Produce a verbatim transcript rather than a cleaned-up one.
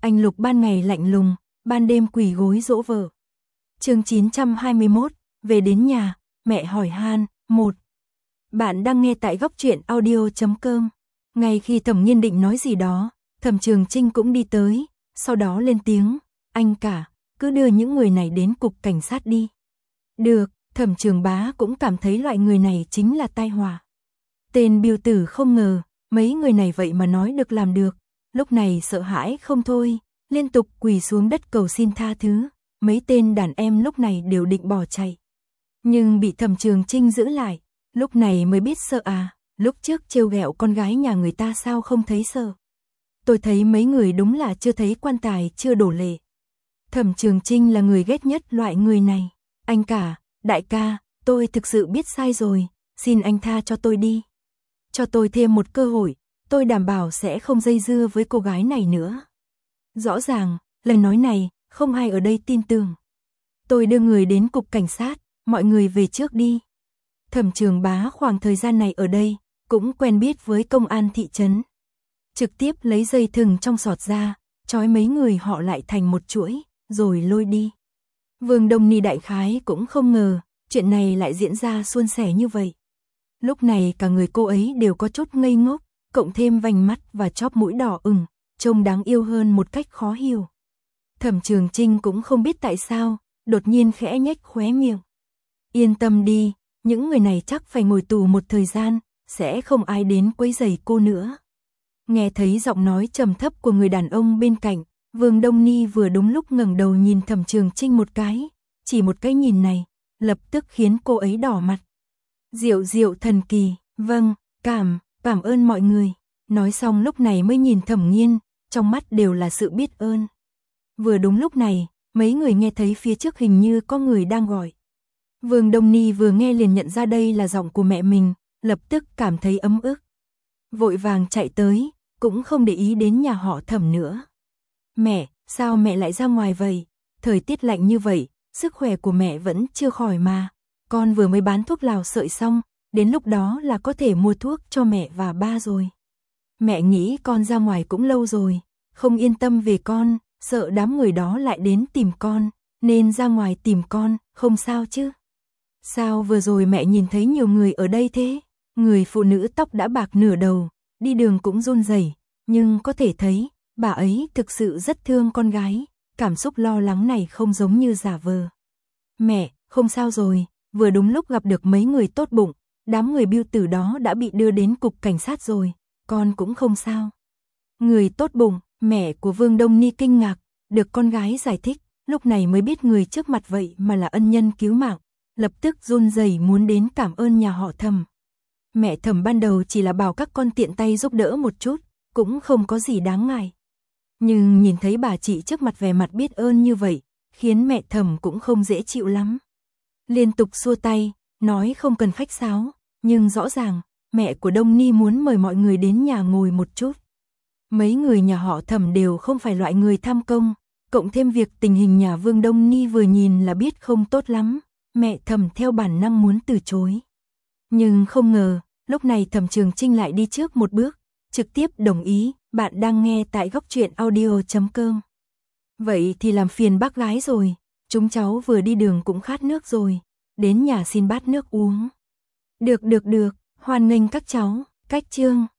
Anh Lục ban ngày lạnh lùng, ban đêm quỳ gối dỗ vợ. Chương chín trăm hai mươi mốt, về đến nhà, mẹ hỏi han, một. Bạn đang nghe tại góc truyện audio chấm com. Ngay khi Thẩm Nghiên định nói gì đó, Thẩm Trường Chinh cũng đi tới, sau đó lên tiếng, anh cả, cứ đưa những người này đến cục cảnh sát đi. Được, Thẩm Trường Bá cũng cảm thấy loại người này chính là tai họa. Tên Biêu Tử không ngờ, mấy người này vậy mà nói được làm được, lúc này sợ hãi không thôi, liên tục quỳ xuống đất cầu xin tha thứ, mấy tên đàn em lúc này đều định bỏ chạy. Nhưng bị Thẩm Trường Chinh giữ lại, lúc này mới biết sợ à, lúc trước trêu ghẹo con gái nhà người ta sao không thấy sợ. Tôi thấy mấy người đúng là chưa thấy quan tài chưa đổ lệ. Thẩm Trường Chinh là người ghét nhất loại người này. Anh cả, đại ca, tôi thực sự biết sai rồi, xin anh tha cho tôi đi. Cho tôi thêm một cơ hội, tôi đảm bảo sẽ không dây dưa với cô gái này nữa. Rõ ràng, lời nói này, không ai ở đây tin tưởng. Tôi đưa người đến cục cảnh sát, mọi người về trước đi. Thẩm Trường Bá khoảng thời gian này ở đây, cũng quen biết với công an thị trấn. Trực tiếp lấy dây thừng trong sọt ra, trói mấy người họ lại thành một chuỗi, rồi lôi đi. Vương Đông Ni đại khái cũng không ngờ, chuyện này lại diễn ra suôn sẻ như vậy. Lúc này cả người cô ấy đều có chút ngây ngốc, cộng thêm vành mắt và chóp mũi đỏ ửng, trông đáng yêu hơn một cách khó hiểu. Thẩm Trường Chinh cũng không biết tại sao, đột nhiên khẽ nhếch khóe miệng. Yên tâm đi, những người này chắc phải ngồi tù một thời gian, sẽ không ai đến quấy rầy cô nữa. Nghe thấy giọng nói trầm thấp của người đàn ông bên cạnh, Vương Đông Ni vừa đúng lúc ngẩng đầu nhìn Thẩm Trường Chinh một cái, chỉ một cái nhìn này, lập tức khiến cô ấy đỏ mặt. Diệu diệu thần kỳ, vâng, cảm, cảm ơn mọi người. Nói xong lúc này mới nhìn Thẩm Nghiên, trong mắt đều là sự biết ơn. Vừa đúng lúc này, mấy người nghe thấy phía trước hình như có người đang gọi. Vương Đông Ni vừa nghe liền nhận ra đây là giọng của mẹ mình, lập tức cảm thấy ấm ức. Vội vàng chạy tới, cũng không để ý đến nhà họ Thẩm nữa. Mẹ, sao mẹ lại ra ngoài vậy? Thời tiết lạnh như vậy, sức khỏe của mẹ vẫn chưa khỏi mà. Con vừa mới bán thuốc lào sợi xong, đến lúc đó là có thể mua thuốc cho mẹ và ba rồi. Mẹ nghĩ con ra ngoài cũng lâu rồi, không yên tâm về con, sợ đám người đó lại đến tìm con, nên ra ngoài tìm con, không sao chứ? Sao vừa rồi mẹ nhìn thấy nhiều người ở đây thế? Người phụ nữ tóc đã bạc nửa đầu, đi đường cũng run rẩy, nhưng có thể thấy, bà ấy thực sự rất thương con gái, cảm xúc lo lắng này không giống như giả vờ. Mẹ, không sao rồi, vừa đúng lúc gặp được mấy người tốt bụng, đám người Biêu Tử đó đã bị đưa đến cục cảnh sát rồi, con cũng không sao. Người tốt bụng, mẹ của Vương Đông Ni kinh ngạc, được con gái giải thích, lúc này mới biết người trước mặt vậy mà là ân nhân cứu mạng, lập tức run rẩy muốn đến cảm ơn nhà họ Thẩm. Mẹ Thẩm ban đầu chỉ là bảo các con tiện tay giúp đỡ một chút, cũng không có gì đáng ngại. Nhưng nhìn thấy bà chị trước mặt vẻ mặt biết ơn như vậy, khiến mẹ Thẩm cũng không dễ chịu lắm. Liên tục xua tay, nói không cần khách sáo, nhưng rõ ràng, mẹ của Đông Ni muốn mời mọi người đến nhà ngồi một chút. Mấy người nhà họ Thẩm đều không phải loại người tham công, cộng thêm việc tình hình nhà Vương Đông Ni vừa nhìn là biết không tốt lắm, mẹ Thẩm theo bản năng muốn từ chối. Nhưng không ngờ, lúc này Thẩm Trường Chinh lại đi trước một bước, trực tiếp đồng ý, bạn đang nghe tại góc truyện audio chấm com. Vậy thì làm phiền bác gái rồi, chúng cháu vừa đi đường cũng khát nước rồi, đến nhà xin bát nước uống. Được được được, hoan nghênh các cháu, cách chương.